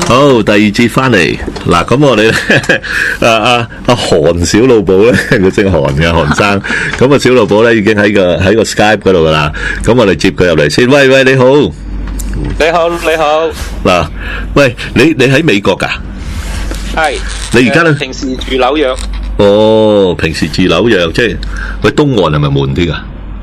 好，第二節翻嚟嗱，咁我哋咧，阿韓小老寶咧，佢姓韓嘅韓生，咁啊小老寶咧已經喺個 Skype 嗰度噶啦，咁我哋接佢入嚟先。喂，你好， 你好。 嗱，喂，你喺美國噶？ 係。 你而家咧？ 平時住紐約。 哦，平時住紐約，即係去東岸係咪悶啲噶？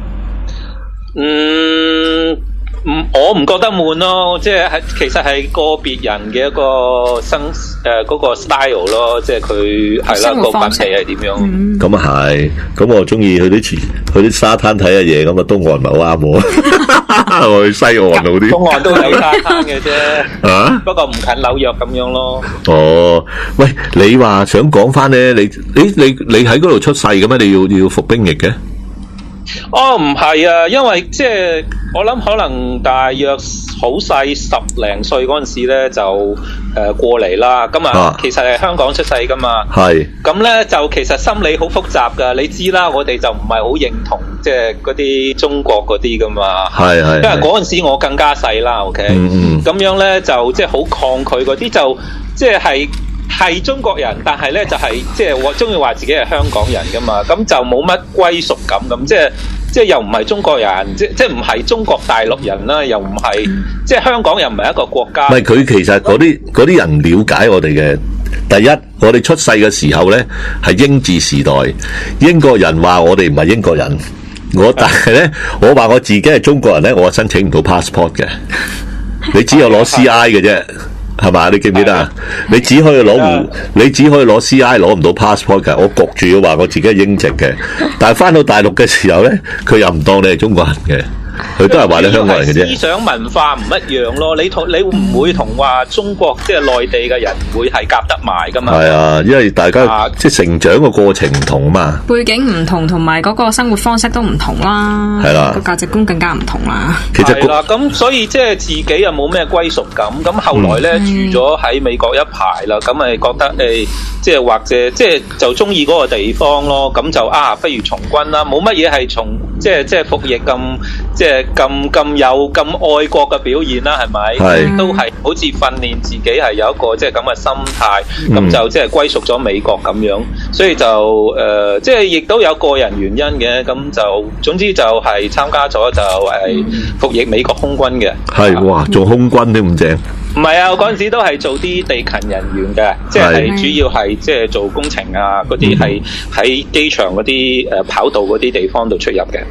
我唔覺得悶咯，即係其實係個別人嘅一個嗰個 style 咯，即係佢係啦個品味係點樣？ 咁啊係，咁我中意去啲沙灘睇下嘢，咁啊東岸唔係好啱我，我去西岸好啲。 東岸都有沙灘嘅啫，啊，不過唔近紐約咁樣咯。 哦，喂，你話想講翻咧，你喺嗰度出世嘅咩？你要服兵役嘅？ 哦，唔係啊，因為即係我諗可能大約好細10零歲嗰陣時咧就過嚟啦，咁啊其實係香港出世噶嘛，係咁咧就其實心理好複雜噶，你知啦，我哋就唔係好認同即係嗰啲中國嗰啲噶嘛，係因為嗰陣時我更加細啦 ，OK，咁樣咧就即係好抗拒嗰啲，就即係中國人，但係咧就係即係我中意話自己係香港人噶嘛，咁就冇乜歸屬感咁，即係又唔係中國人，即係唔係中國大陸人啦，又唔係即係香港又唔係一個國家。唔係佢其實嗰啲人了解我哋嘅。第一，我哋出世嘅時候咧係英治時代，英國人話我哋唔係英國人，但係咧我話我自己係中國人咧，我申請唔到 passport 嘅，你只有攞 CI 嘅啫。係嘛？你記唔記得啊？你只可以攞 CI， 攞唔到 passport 嘅。我焗住要話我自己係英籍嘅，但係翻到大陸嘅時候咧，佢又唔當你係中國人嘅。佢都係話你香港人嘅啫。思想文化唔一樣咯，你會唔會同話中國即係內地嘅人會係夾得埋噶嘛？係啊，因為大家即係成長嘅過程唔同啊嘛，背景唔同，同埋嗰個生活方式都唔同啦，係啦，個價值觀更加唔同啦。其實係啦，咁所以即係自己又冇咩歸屬感，咁後來咧住咗喺美國一排啦，咁咪覺得即係或者即係就中意嗰個地方咯，咁就不如從軍啦，冇乜嘢係從即係服役咁。即係咁有咁愛國嘅表現啦，係咪？係都係好似訓練自己係有一個即係咁嘅心態，咁就即係歸屬咗美國咁樣，所以就即係亦都有個人原因嘅，咁就總之就係參加咗就係服役美國空軍嘅。係哇，做空軍都咁正。唔係啊，我嗰陣時都係做啲地勤人員嘅，即係主要係即係做工程啊嗰啲，係喺機場嗰啲跑道嗰啲地方度出入嘅。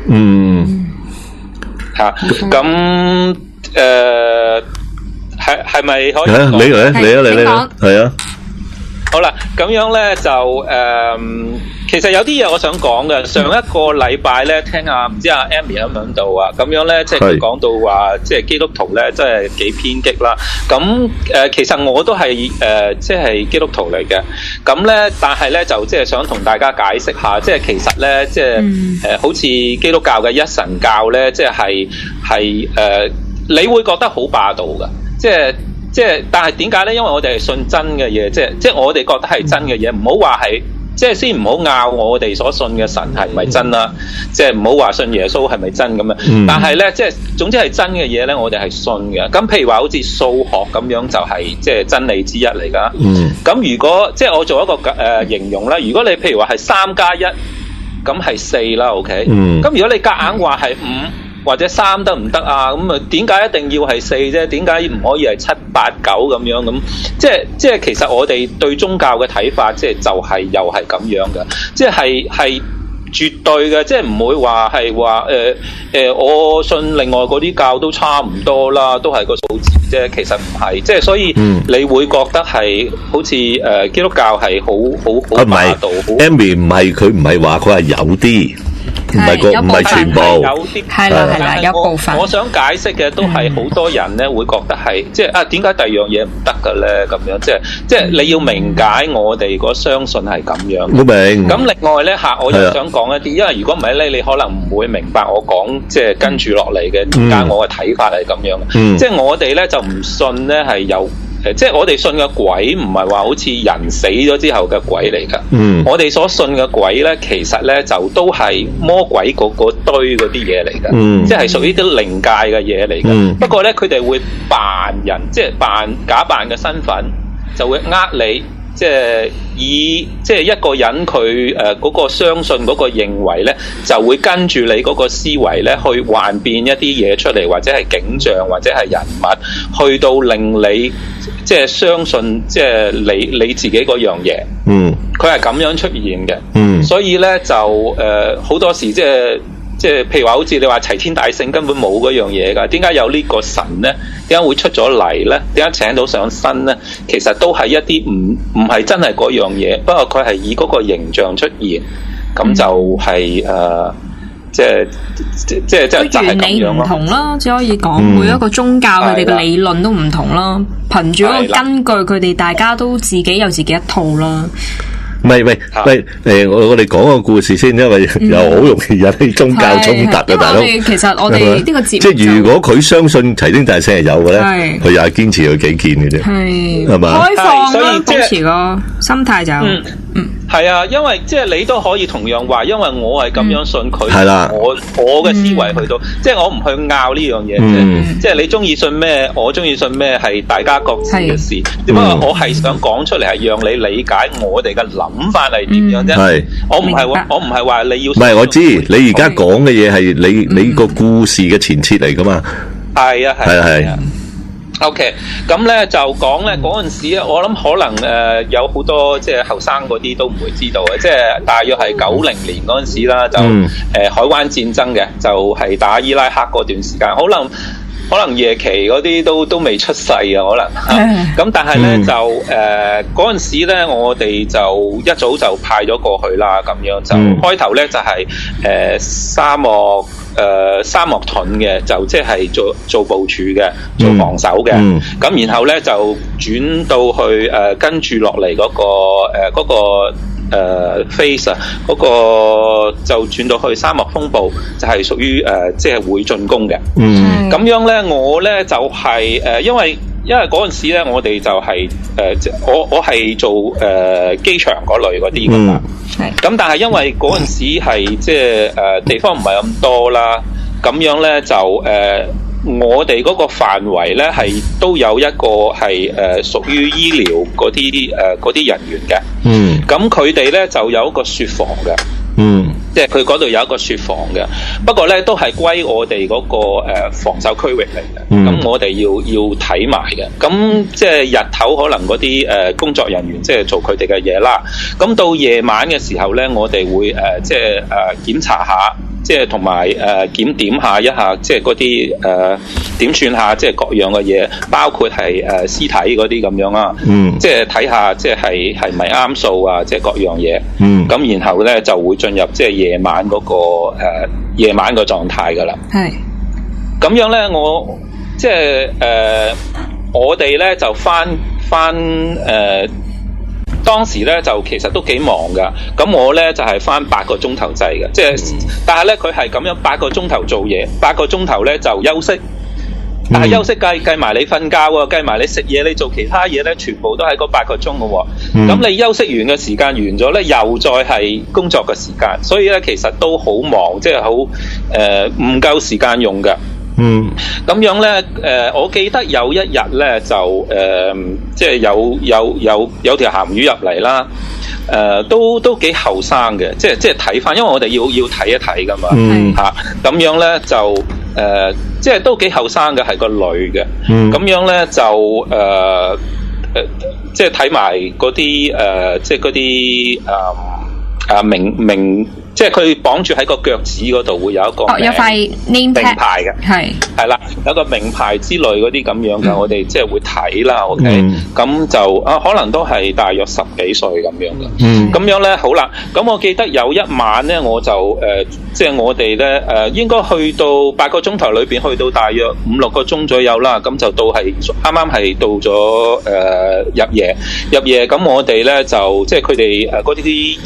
吓咁係咪可以？你嚟係啊。好啦，咁樣咧就其實有啲嘢我想講嘅。上一個禮拜咧，聽唔知阿 Amy 喺唔喺度啊？咁樣咧，即係佢講到話，即係基督徒咧，真係幾偏激啦。咁其實我都係即係基督徒嚟嘅。咁咧，但係咧就即係想同大家解釋下，即係其實咧，即係好似基督教嘅一神教咧，即係你會覺得好霸道噶，即係，但係點解咧？因為我哋係信真嘅嘢，即係我哋覺得係真嘅嘢，唔好話係，即係先唔好拗我哋所信嘅神係咪真啦，即係唔好話信耶穌係咪真咁樣。但係咧，即係總之係真嘅嘢咧，我哋係信嘅。咁譬如話好似數學咁樣，就係即係真理之一嚟噶。咁如果即係我做一個形容啦，如果你譬如話係3+1，咁係4啦 ，OK。咁如果你夾硬話係5。或者3得唔得啊？咁啊，點解一定要係4啫？點解唔可以係7、8、9咁樣咁？即係其實我哋對宗教嘅睇法，即係就係又係咁樣嘅，即係絕對嘅，即係唔會話係話我信另外嗰啲教都差唔多啦，都係個數字啫。其實唔係，即係所以你會覺得係好似基督教係好霸道。Amy 唔係佢唔係話佢係有啲。唔係全部，有啲係啦，有部分。我想解釋嘅都係好多人咧會覺得係即係點解第二樣嘢唔得嘅咧？咁樣即係你要明解我哋個相信係咁樣。我明。咁另外咧我又想講一啲，因為如果唔係咧，你可能唔會明白我講即係跟住落嚟嘅點解我嘅睇法係咁樣。即係我哋咧就唔信咧係有即係我哋信嘅鬼唔係話好似人死咗之後嘅鬼嚟噶。我哋所信嘅鬼咧，其實咧就都係魔鬼嗰堆嗰啲嘢嚟噶，即係屬於啲靈界嘅嘢嚟噶。不過咧，佢哋會扮人，即係假扮嘅身份，就會你。即係以即係一個人佢嗰個相信嗰個認為咧，就會跟住你嗰個思維咧去幻變一啲嘢出嚟，或者係景象，或者係人物，去到令你即係相信即係你自己嗰樣嘢。佢係咁樣出現嘅。所以咧就好多時即係譬如話好似你話齊天大聖根本冇嗰樣嘢㗎，點解有呢個神咧？點解會出咗嚟咧？點解請到上身咧？其實都係一啲唔係真係嗰樣嘢，不過佢係以嗰個形象出現，咁就係即係原理唔同啦，只可以講每一個宗教佢哋嘅理論都唔同啦，憑住嗰個根據佢哋大家都自己有自己一套啦。 喂，我哋講個故事先，因為又好容易引起宗教衝突啊，大佬。 其實我哋呢個節目即係如果佢相信齊天大聖係有嘅咧，佢又係堅持佢己見嘅啫，係嘛？ 開放啦，保持個心態就係啊，因為即係你都可以同樣話，因為我係咁樣信佢，係啦，我嘅思維去到，即係我唔去拗呢樣嘢，即係你中意信咩，我中意信咩，係大家各自嘅事。只不過我係想講出嚟，係讓你理解我哋嘅諗法係點樣啫。係我唔係話你要唔係， 我知你而家講嘅嘢係你個故事嘅前設嚟噶嘛？ 係啊。OK， 咁咧就講咧嗰陣時咧，我諗可能有好多即係後生嗰啲都唔會知道嘅，即係大約係90年嗰陣時啦，就海灣戰爭嘅，就係打伊拉克嗰段時間，可能夜期嗰啲都未出世啊，可能咁，但係咧就嗰陣時咧，我哋就一早就派咗過去啦，咁樣就開頭咧就係沙漠盾嘅，就即係做部署嘅，做防守嘅。咁然後咧就轉到去跟住落嚟嗰個face 啊，嗰個就轉到去沙漠風暴，就係屬於即係會進攻嘅。咁樣咧，我咧就係因為嗰陣時咧，我哋就係我係做機場嗰類嗰啲噶嘛。咁但係因為嗰陣時係即係地方唔係咁多啦，咁樣咧就我哋嗰個範圍咧係都有一個係屬於醫療嗰啲人員嘅。咁佢哋咧就有一個雪房嘅。即係佢嗰度有一個雪房嘅，不過咧都係歸我哋嗰個防守區域嚟嘅。咁我哋要睇埋嘅。咁即係日頭可能嗰啲工作人員即係做佢哋嘅嘢啦。咁到夜晚嘅時候咧，我哋會即係檢查下，即係同埋檢點下一下，即係嗰啲點算下，即係各樣嘅嘢，包括係屍體嗰啲咁樣啦。即係睇下，即係咪啱數啊？即係各樣嘢。咁然後咧就會進入即係夜晚嗰個夜晚個狀態噶啦。係。咁樣咧，我即係我哋咧就翻當時咧就其實都幾忙噶，咁我咧就係翻8個鐘頭制嘅，即係但係咧佢係咁樣8個鐘頭做嘢，8個鐘頭咧就休息，但係休息計埋你瞓覺喎，計埋你食嘢，你做其他嘢咧，全部都喺嗰8個鐘嘅喎。咁你休息完嘅時間完咗咧，又再係工作嘅時間，所以咧其實都好忙，即係好唔夠時間用嘅。咁樣咧，我記得有一日咧就即係有條鹹魚入嚟啦，都幾後生嘅，即係睇翻，因為我哋要睇一睇噶嘛嚇。咁樣咧就即係都幾後生嘅，係個女嘅。咁樣咧就即係睇埋嗰啲即係嗰啲名。即係佢綁住喺個腳趾嗰度會有一個有塊名牌嘅，係啦，有個名牌之類嗰啲咁樣嘅，我哋即係會睇啦。OK，咁就可能都係大約10幾歲咁樣嘅。咁樣咧好啦，咁我記得有一晚咧，我就即係我哋咧應該去到8個鐘頭裏邊，去到大約5-6個鐘左右啦。咁就到係啱啱係到咗入夜，咁我哋咧就即係佢哋嗰啲醫務嗰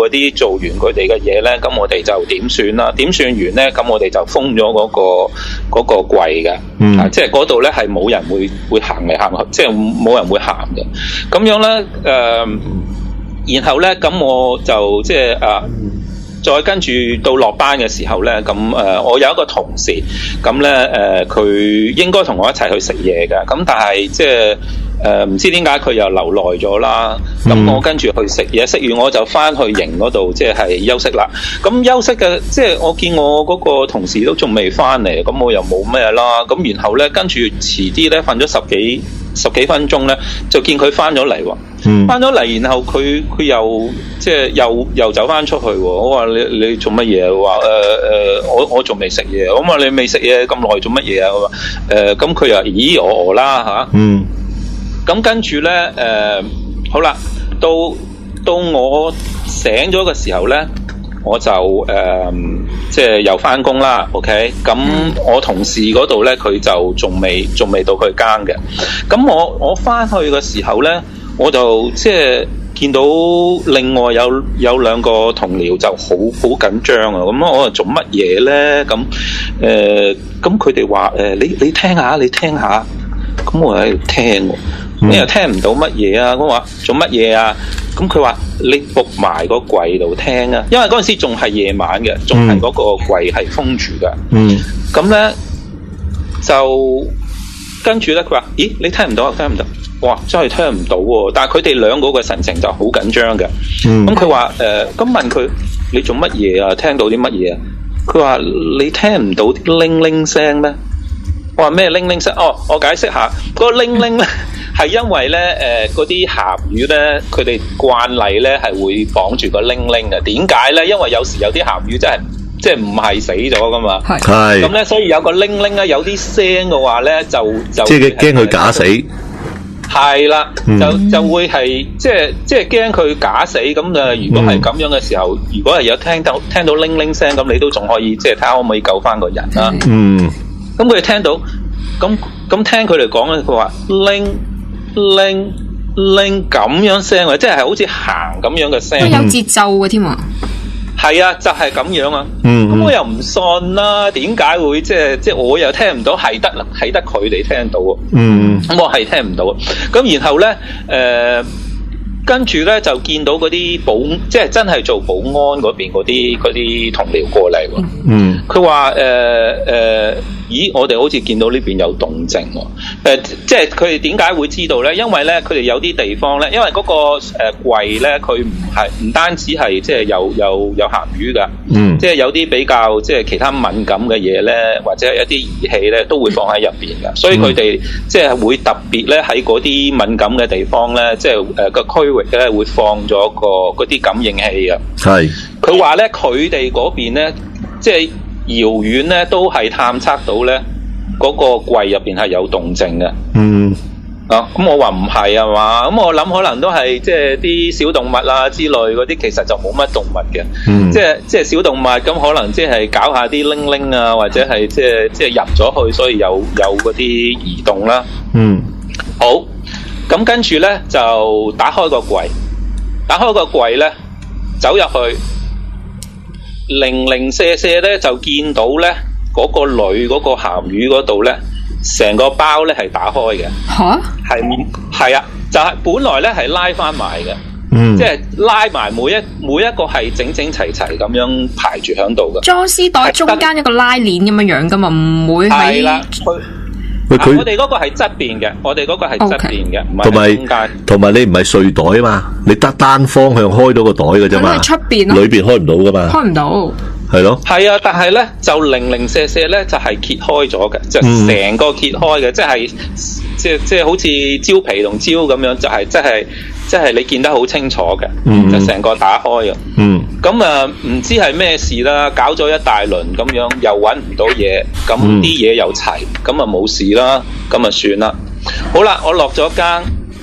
嗰啲做完佢哋嘅嘢咧，咁我哋就點算啦？點算完咧，咁我哋就封咗嗰個櫃嘅，即係嗰度咧係冇人會行嚟行去，即係冇人會行嘅。咁樣咧，然後咧，咁我就即係再跟住到落班嘅時候咧，咁我有一個同事，咁咧佢應該同我一齊去食嘢嘅，咁但係即係唔知點解佢又留耐咗啦。咁我跟住去食嘢，食完我就翻去營嗰度即係休息啦。咁休息嘅即係我見我嗰個同事都仲未翻嚟，咁我又冇咩啦。咁然後咧跟住遲啲咧瞓咗十幾分鐘咧，就見佢翻咗嚟喎。翻咗嚟，然後佢又即係又走翻出去喎。我話你做乜嘢？話我仲未食嘢。我話你未食嘢咁耐做乜嘢啊？我話咁佢又咦我啦嚇。咁跟住咧好啦，到我醒咗嘅時候咧，我就即係又翻工啦。OK， 咁我同事嗰度咧，佢就仲未到佢更嘅。咁我翻去嘅時候咧，我就即係見到另外有兩個同僚就好緊張啊！咁我話做乜嘢咧？咁佢哋話你聽下，咁我喺度聽喎，你又聽唔到乜嘢啊？我話做乜嘢啊？咁佢話你伏埋個櫃度聽啊，因為嗰陣時仲係夜晚嘅，仲係嗰個櫃係封住㗎。咁咧就跟住咧，佢話咦你聽唔到啊？聽唔到？哇！真係聽唔到喎，但係佢哋兩個嘅神情就好緊張嘅。咁佢話咁問佢你做乜嘢啊？聽到啲乜嘢啊？佢話你聽唔到啲鈴鈴聲咩？我話咩鈴鈴聲？哦，我解釋下，嗰個鈴鈴咧係因為咧嗰啲鹹魚咧，佢哋慣例咧係會綁住個鈴鈴嘅。點解咧？因為有時有啲鹹魚真係即係唔係死咗噶嘛。係咁咧，所以有個鈴鈴咧，有啲聲嘅話咧，就即係驚佢假死。 係啦，就會係即係驚佢假死咁如果係咁樣嘅時候，如果係有聽到鈴鈴聲，咁你都仲可以即係睇下可唔可以救翻個人啦。咁佢哋聽到，咁聽佢哋講咧，佢話鈴咁樣聲啊，即係好似行咁樣嘅聲， 都有節奏嘅添啊。 係啊，就係咁樣啊。咁我又唔信啦，點解會即係我又聽唔到，係得佢哋聽到啊。咁我係聽唔到。咁然後咧，跟住咧就見到嗰啲即係真係做保安嗰邊嗰啲同僚過嚟喎。佢話咦，我哋好似見到呢邊有動靜喎。即係佢哋點解會知道咧？因為咧，佢哋有啲地方咧，因為嗰個櫃咧，佢唔單止係即係有鹹魚㗎。即係有啲比較即係其他敏感嘅嘢咧，或者係一啲儀器咧，都會放喺入邊㗎。所以佢哋即係會特別咧喺嗰啲敏感嘅地方咧，即係個區域咧會放咗嗰啲感應器㗎。係佢話咧，佢哋嗰邊咧，即係遙遠咧都係探測到咧嗰個櫃入邊係有動靜嘅。咁我話唔係啊嘛，咁我諗可能都係即係啲小動物啊之類嗰啲，其實就冇乜動物嘅。即係小動物咁可能即係搞下啲鈴鈴啊，或者係即係入咗去，所以有嗰啲移動啦。好，咁跟住咧就打開個櫃咧，走入去，零舍咧就見到咧嗰個女嗰個鹹魚嗰度咧，成個包咧係打開嘅。吓？係啊，就係本來咧係拉翻埋嘅。即係拉埋每一個係整齊咁樣排住喺度嘅。裝絲袋中間一個拉鏈咁樣噶嘛，唔會係。係啦，我哋嗰個係側邊嘅，唔係中間。同埋你唔係睡袋啊嘛，你得單方向開到個袋嘅啫嘛。出邊裏邊開唔到噶嘛。開唔到。係咯。係啊，但係咧就零舍咧就係揭開咗嘅，就成個揭開嘅，即係好似蕉皮同蕉咁樣，就係即係你見得好清楚嘅，就成個打開嘅。咁唔知係咩事啦，搞咗一大輪咁樣，又搵唔到嘢，咁啲嘢又齊，咁冇事啦，咁算啦。好啦，我落咗更，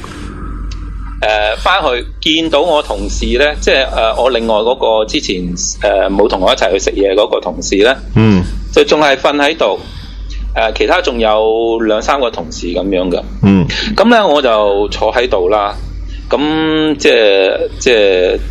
翻去見到我同事咧，即係我另外嗰個之前冇同我一齊去食嘢嗰個同事咧，就仲係瞓喺度。其他仲有2-3個同事咁樣嘅。咁咧我就坐喺度啦。咁即係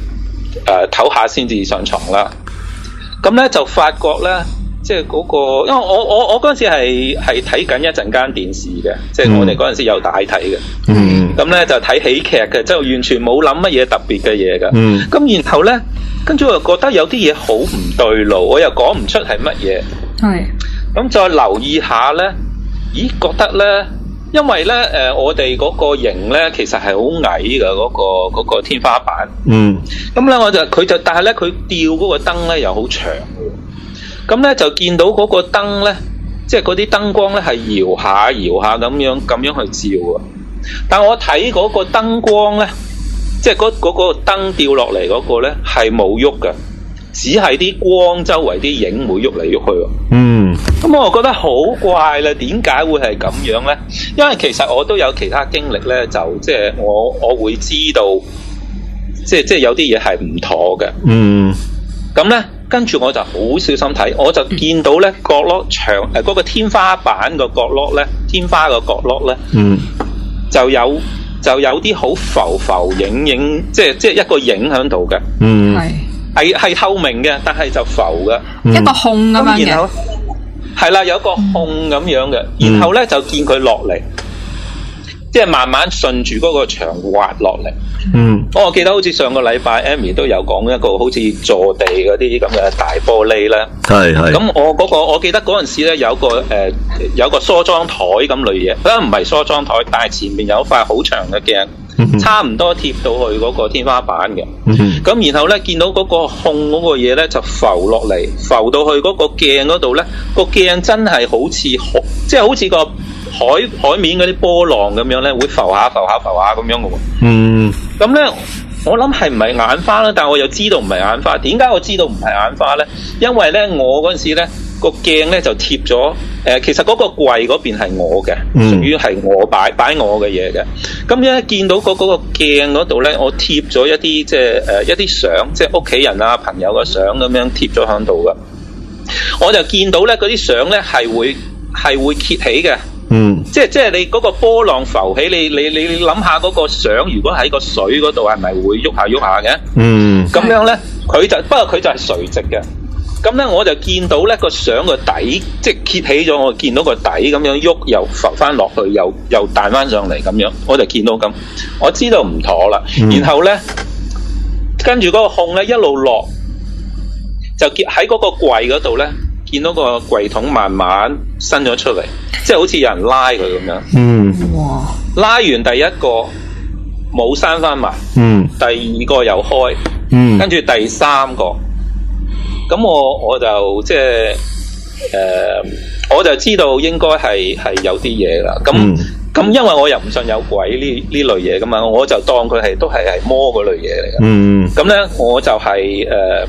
唞下先至上床啦。咁咧就發覺咧，即係嗰個，因為我嗰陣時係睇緊一陣間電視嘅，即係我哋嗰陣時有帶睇嘅。咁咧就睇喜劇嘅，即係完全冇諗乜嘢特別嘅嘢㗎。咁然後咧，跟住我又覺得有啲嘢好唔對路，我又講唔出係乜嘢。係。咁再留意下咧，咦？覺得咧，因為咧我哋嗰個營咧其實係好矮嘅，嗰個天花板。咁咧但係咧佢吊嗰個燈咧又好長嘅。咁咧就見到嗰個燈咧，即係嗰啲燈光咧係搖下咁樣去照啊。但我睇嗰個燈光咧，即係嗰個燈掉落嚟嗰個咧係冇喐嘅，只係啲光周圍啲影會喐嚟喐去。咁我覺得好怪啦，點解會係咁樣咧？因為其實我都有其他經歷咧，就即係我會知道，即係有啲嘢係唔妥嘅。咁咧，跟住我就好小心睇，我就見到咧角落嗰個天花板個角落咧，天花個角落咧，就有啲好浮影，即係一個影喺度嘅。係透明嘅，但係就浮嘅， 一個空咁樣嘅。 係啦，有一個空咁樣嘅，然後咧就見佢落嚟，即係慢慢順住嗰個牆滑落嚟。我記得好似上個禮拜 Amy 都有講一個好似坐地嗰啲咁嘅大玻璃咧。係。咁我記得嗰陣時咧有個梳妝台咁類嘢，唔係梳妝台，但係前面有一塊好長嘅鏡。差唔多貼到去嗰個天花板嘅。咁然後咧見到嗰個控嗰個嘢咧就浮落嚟，浮到去嗰個鏡嗰度咧，個鏡真係好似即係好似個海面嗰啲波浪咁樣咧，會浮下咁樣嘅喎。咁咧我諗係唔係眼花啦，但係我又知道唔係眼花。點解我知道唔係眼花咧？因為咧我嗰陣時咧個鏡咧就貼咗其實嗰個櫃嗰邊係我嘅，屬於係我擺我嘅嘢嘅。咁咧見到嗰個鏡嗰度咧，我貼咗一啲即係一啲相，即係屋企人啊朋友嘅相咁樣貼咗喺度噶。我就見到咧嗰啲相咧係會揭起嘅。即係你嗰個波浪浮起，你諗下嗰個相，如果喺個水嗰度係咪會喐下嘅？咁樣咧，不過佢就係垂直嘅。咁咧我就見到咧個相個底，即係揭起咗，我見到個底咁樣喐，又浮翻落去，又彈翻上嚟咁樣，我就見到咁，我知道唔妥啦。然後咧，跟住嗰個控咧一路落，就喺嗰個櫃嗰度咧，見到個櫃桶慢慢伸咗出嚟，即係好似有人拉佢咁樣。哇！拉完第一個冇閂翻埋，第二個又開，跟住第三個。咁我就即係我就知道應該係有啲嘢啦。咁因為我又唔信有鬼呢類嘢噶嘛，我就當佢都係魔嗰類嘢嚟嘅。咁咧我就係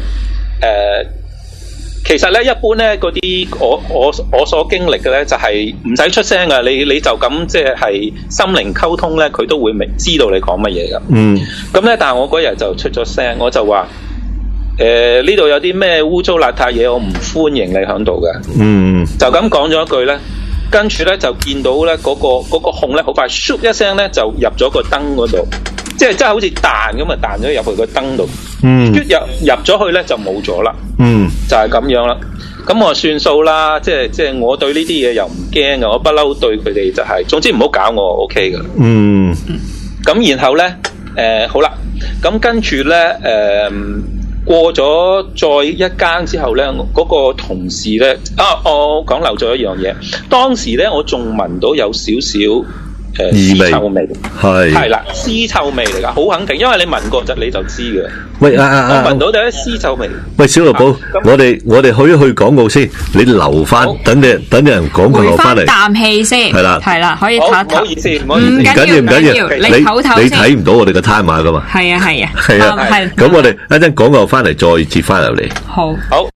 其實咧一般咧嗰啲我所經歷嘅咧就係唔使出聲噶，你就咁即係心靈溝通咧，佢都會知道你講乜嘢噶。咁咧但係我嗰日就出咗聲，我就話。呢度有啲咩污糟邋遢嘢，我唔歡迎你響度嘅。就咁講咗一句咧，跟住咧就見到咧嗰個控咧好快，咻一聲咧就入咗個燈嗰度，即係真係好似彈咁啊，彈咗入去個燈度。入咗去咧就冇咗啦。就係咁樣啦。咁我算數啦，即係我對呢啲嘢又唔驚嘅，我不嬲對佢哋就係，總之唔好搞我 OK 嘅。咁然後咧好啦，咁跟住咧過咗再一間之後咧，嗰個同事咧我講漏咗一樣嘢。當時咧我仲聞到有少少屍臭味，係啦，屍臭味嚟噶，好肯定，因為你聞過你就知嘅。喂我聞到有啲屍臭味。喂，小六寶，我哋去一去廣告先，你留翻，等啲人廣告留翻嚟。啖氣先，係啦，可以唞一唞。唔好意思，唔緊要，你唞唞先。你睇唔到我哋嘅 timer 噶嘛？係啊。咁我哋一陣廣告翻嚟再接翻入嚟。好。